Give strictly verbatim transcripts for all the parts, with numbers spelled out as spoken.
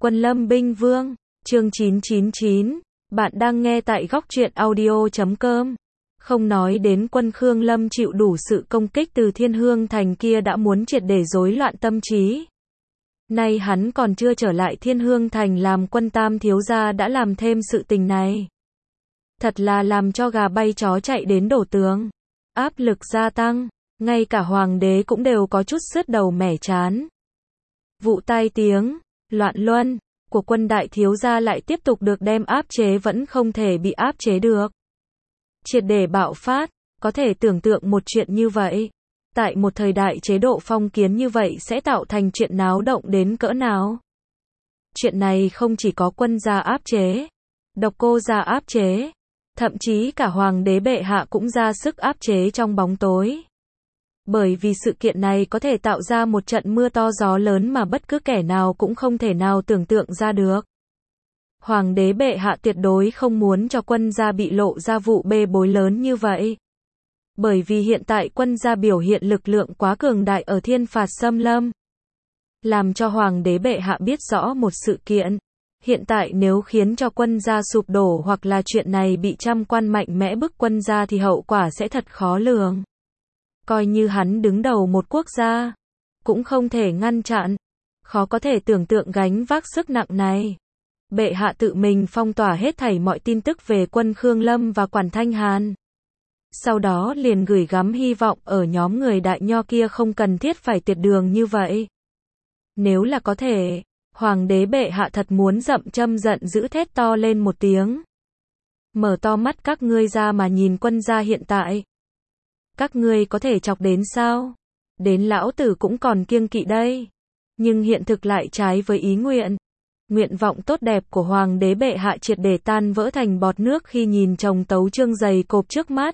Quân Lâm Binh Vương, chương chín chín chín, bạn đang nghe tại góc truyện audio chấm com. Không nói đến quân Khương Lâm chịu đủ sự công kích từ Thiên Hương Thành kia đã muốn triệt để rối loạn tâm trí. Nay hắn còn chưa trở lại Thiên Hương Thành làm quân tam thiếu gia đã làm thêm sự tình này. Thật là làm cho gà bay chó chạy đến đổ tướng. Áp lực gia tăng, ngay cả hoàng đế cũng đều có chút sứt đầu mẻ chán. Vụ tai tiếng, loạn luân, của quân đại thiếu gia lại tiếp tục được đem áp chế vẫn không thể bị áp chế được. Triệt để bạo phát, có thể tưởng tượng một chuyện như vậy. Tại một thời đại chế độ phong kiến như vậy sẽ tạo thành chuyện náo động đến cỡ nào. Chuyện này không chỉ có quân gia áp chế, độc cô gia áp chế, thậm chí cả hoàng đế bệ hạ cũng ra sức áp chế trong bóng tối. Bởi vì sự kiện này có thể tạo ra một trận mưa to gió lớn mà bất cứ kẻ nào cũng không thể nào tưởng tượng ra được. Hoàng đế bệ hạ tuyệt đối không muốn cho quân gia bị lộ ra vụ bê bối lớn như vậy. Bởi vì hiện tại quân gia biểu hiện lực lượng quá cường đại ở thiên phạt xâm lâm. Làm cho hoàng đế bệ hạ biết rõ một sự kiện. Hiện tại nếu khiến cho quân gia sụp đổ hoặc là chuyện này bị trăm quan mạnh mẽ bức quân gia thì hậu quả sẽ thật khó lường. Coi như hắn đứng đầu một quốc gia, cũng không thể ngăn chặn. Khó có thể tưởng tượng gánh vác sức nặng này. Bệ hạ tự mình phong tỏa hết thảy mọi tin tức về quân Khương Lâm và Quản Thanh Hàn. Sau đó liền gửi gắm hy vọng ở nhóm người đại nho kia không cần thiết phải tuyệt đường như vậy. Nếu là có thể, hoàng đế bệ hạ thật muốn dậm châm giận dữ thét to lên một tiếng. Mở to mắt các ngươi ra mà nhìn quân gia hiện tại. Các ngươi có thể chọc đến sao? Đến lão tử cũng còn kiêng kỵ đây. Nhưng hiện thực lại trái với ý nguyện. Nguyện vọng tốt đẹp của hoàng đế bệ hạ triệt để tan vỡ thành bọt nước khi nhìn chồng tấu chương dày cộp trước mắt.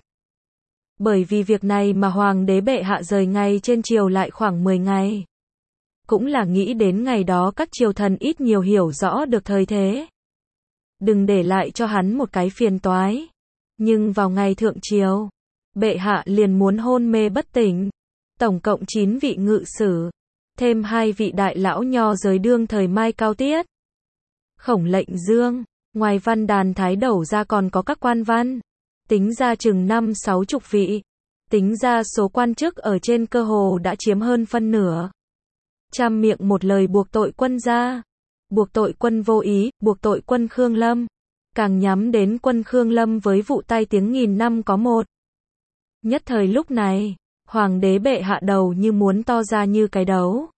Bởi vì việc này mà hoàng đế bệ hạ rời ngày trên triều lại khoảng mười ngày. Cũng là nghĩ đến ngày đó các triều thần ít nhiều hiểu rõ được thời thế. Đừng để lại cho hắn một cái phiền toái. Nhưng vào ngày thượng triều, bệ hạ liền muốn hôn mê bất tỉnh. Tổng cộng chín vị ngự sử, thêm hai vị đại lão nho giới đương thời Mai Cao Tiết, Khổng Lệnh Dương, ngoài văn đàn thái đầu ra còn có các quan văn, tính ra chừng năm sáu chục vị, tính ra số quan chức ở trên cơ hồ đã chiếm hơn phân nửa. Trăm miệng một lời buộc tội quân gia, buộc tội quân vô ý, buộc tội quân Khương Lâm, càng nhắm đến quân Khương Lâm với vụ tai tiếng nghìn năm có một. Nhất thời lúc này, hoàng đế bệ hạ đầu như muốn to ra như cái đấu.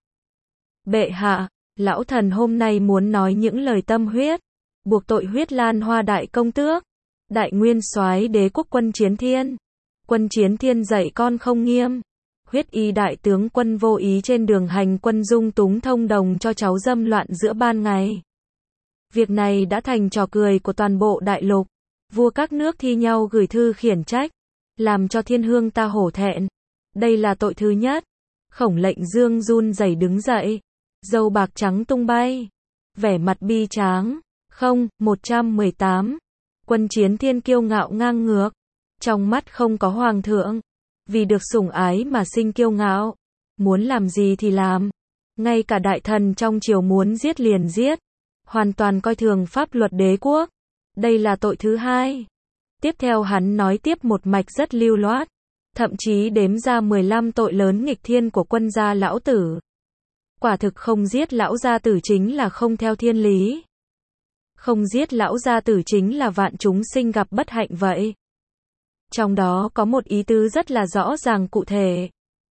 Bệ hạ, lão thần hôm nay muốn nói những lời tâm huyết, buộc tội Huyết Lan Hoa đại công tước, đại nguyên soái đế quốc quân Chiến Thiên. Quân Chiến Thiên dạy con không nghiêm. Huyết y đại tướng quân vô ý trên đường hành quân dung túng thông đồng cho cháu dâm loạn giữa ban ngày. Việc này đã thành trò cười của toàn bộ đại lục. Vua các nước thi nhau gửi thư khiển trách, làm cho thiên hương ta hổ thẹn. Đây là tội thứ nhất. Khổng Lệnh Dương run rẩy đứng dậy, râu bạc trắng tung bay, vẻ mặt bi tráng. Không, một trăm mười tám. Quân Chiến Thiên kiêu ngạo ngang ngược, trong mắt không có hoàng thượng, vì được sủng ái mà sinh kiêu ngạo, muốn làm gì thì làm, ngay cả đại thần trong triều muốn giết liền giết, hoàn toàn coi thường pháp luật đế quốc. Đây là tội thứ hai. Tiếp theo hắn nói tiếp một mạch rất lưu loát, thậm chí đếm ra mười lăm tội lớn nghịch thiên của quân gia lão tử. Quả thực không giết lão gia tử chính là không theo thiên lý. Không giết lão gia tử chính là vạn chúng sinh gặp bất hạnh vậy. Trong đó có một ý tứ rất là rõ ràng cụ thể.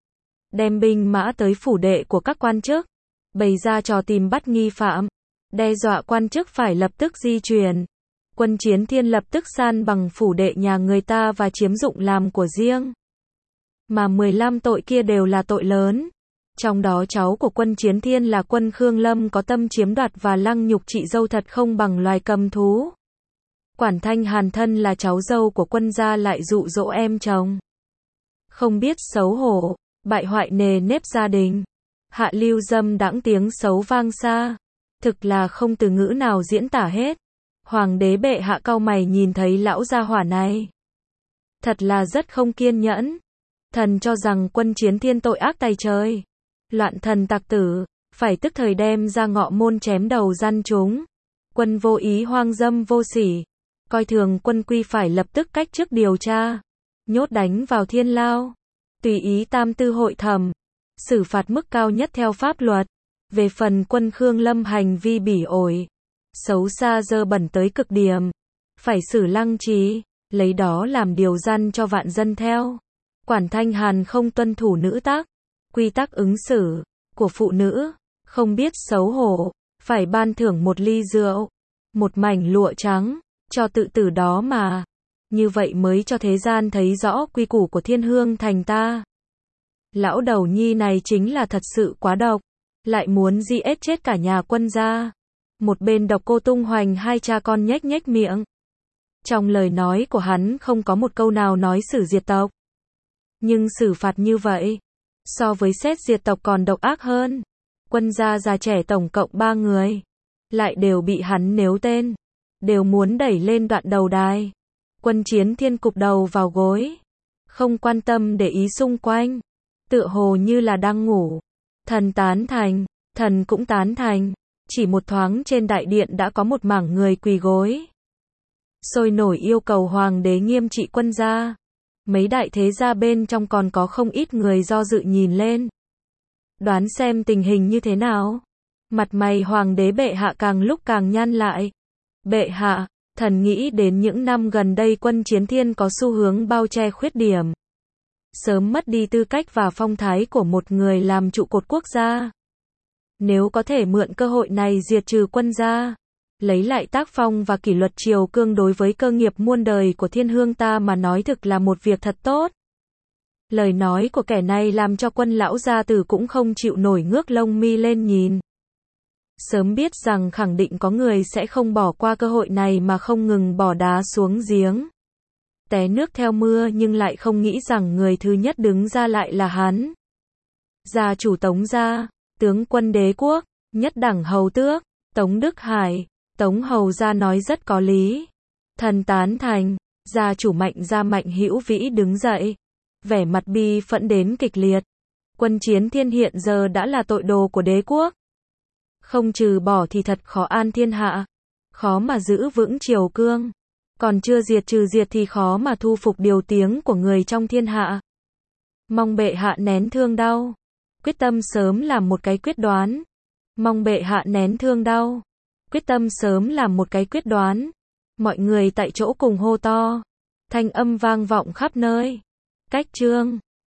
Đem binh mã tới phủ đệ của các quan chức, bày ra trò tìm bắt nghi phạm, đe dọa quan chức phải lập tức di chuyển. Quân Chiến Thiên lập tức san bằng phủ đệ nhà người ta và chiếm dụng làm của riêng. Mà mười lăm tội kia đều là tội lớn. Trong đó cháu của quân Chiến Thiên là quân Khương Lâm có tâm chiếm đoạt và lăng nhục chị dâu thật không bằng loài cầm thú. Quản Thanh Hàn thân là cháu dâu của quân gia lại dụ dỗ em chồng. Không biết xấu hổ, bại hoại nề nếp gia đình. Hạ lưu dâm đãng tiếng xấu vang xa. Thực là không từ ngữ nào diễn tả hết. Hoàng đế bệ hạ cau mày nhìn thấy lão gia hỏa này. Thật là rất không kiên nhẫn. Thần cho rằng quân Chiến Thiên tội ác tày trời. Loạn thần tặc tử, phải tức thời đem ra ngọ môn chém đầu gian chúng. Quân vô ý hoang dâm vô sỉ, coi thường quân quy phải lập tức cách chức điều tra, nhốt đánh vào thiên lao, tùy ý tam tư hội thẩm, xử phạt mức cao nhất theo pháp luật. Về phần quân Khương Lâm hành vi bỉ ổi, xấu xa dơ bẩn tới cực điểm, phải xử lăng trì, lấy đó làm điều răn cho vạn dân theo. Quản Thanh Hàn không tuân thủ nữ tắc, quy tắc ứng xử của phụ nữ, không biết xấu hổ, phải ban thưởng một ly rượu, một mảnh lụa trắng, cho tự tử đó mà. Như vậy mới cho thế gian thấy rõ quy củ của Thiên Hương thành ta. Lão đầu nhi này chính là thật sự quá độc, lại muốn di ết chết cả nhà Quân gia. Một bên Độc Cô tung hoành hai cha con nhếch nhếch miệng. Trong lời nói của hắn không có một câu nào nói xử diệt tộc. Nhưng xử phạt như vậy, so với xét diệt tộc còn độc ác hơn. Quân gia già trẻ tổng cộng ba người, lại đều bị hắn nếu tên, đều muốn đẩy lên đoạn đầu đài. Quân Chiến Thiên cụp đầu vào gối, không quan tâm để ý xung quanh, tựa hồ như là đang ngủ. Thần tán thành, thần cũng tán thành, chỉ một thoáng trên đại điện đã có một mảng người quỳ gối. Sôi nổi yêu cầu hoàng đế nghiêm trị Quân gia. Mấy đại thế gia bên trong còn có không ít người do dự nhìn lên. Đoán xem tình hình như thế nào. Mặt mày hoàng đế bệ hạ càng lúc càng nhăn lại. Bệ hạ, thần nghĩ đến những năm gần đây Quân Chiến Thiên có xu hướng bao che khuyết điểm. Sớm mất đi tư cách và phong thái của một người làm trụ cột quốc gia. Nếu có thể mượn cơ hội này diệt trừ Quân gia, lấy lại tác phong và kỷ luật triều cương đối với cơ nghiệp muôn đời của Thiên Hương ta mà nói thực là một việc thật tốt. Lời nói của kẻ này làm cho Quân lão gia tử cũng không chịu nổi ngước lông mi lên nhìn. Sớm biết rằng khẳng định có người sẽ không bỏ qua cơ hội này mà không ngừng bỏ đá xuống giếng. Té nước theo mưa nhưng lại không nghĩ rằng người thứ nhất đứng ra lại là hắn. Gia chủ Tống gia, tướng quân đế quốc, nhất đẳng hầu tước, Tống Đức Hải. Tống hầu gia nói rất có lý. Thần tán thành. Gia chủ Mạnh gia Mạnh Hữu Vĩ đứng dậy, vẻ mặt bi phẫn đến kịch liệt. Quân Chiến Thiên hiện giờ đã là tội đồ của đế quốc. Không trừ bỏ thì thật khó an thiên hạ, khó mà giữ vững triều cương. Còn chưa diệt trừ diệt thì khó mà thu phục điều tiếng của người trong thiên hạ. Mong bệ hạ nén thương đau, quyết tâm sớm làm một cái quyết đoán. Mong bệ hạ nén thương đau, quyết tâm sớm làm một cái quyết đoán. Mọi người tại chỗ cùng hô to, thanh âm vang vọng khắp nơi. Cách chương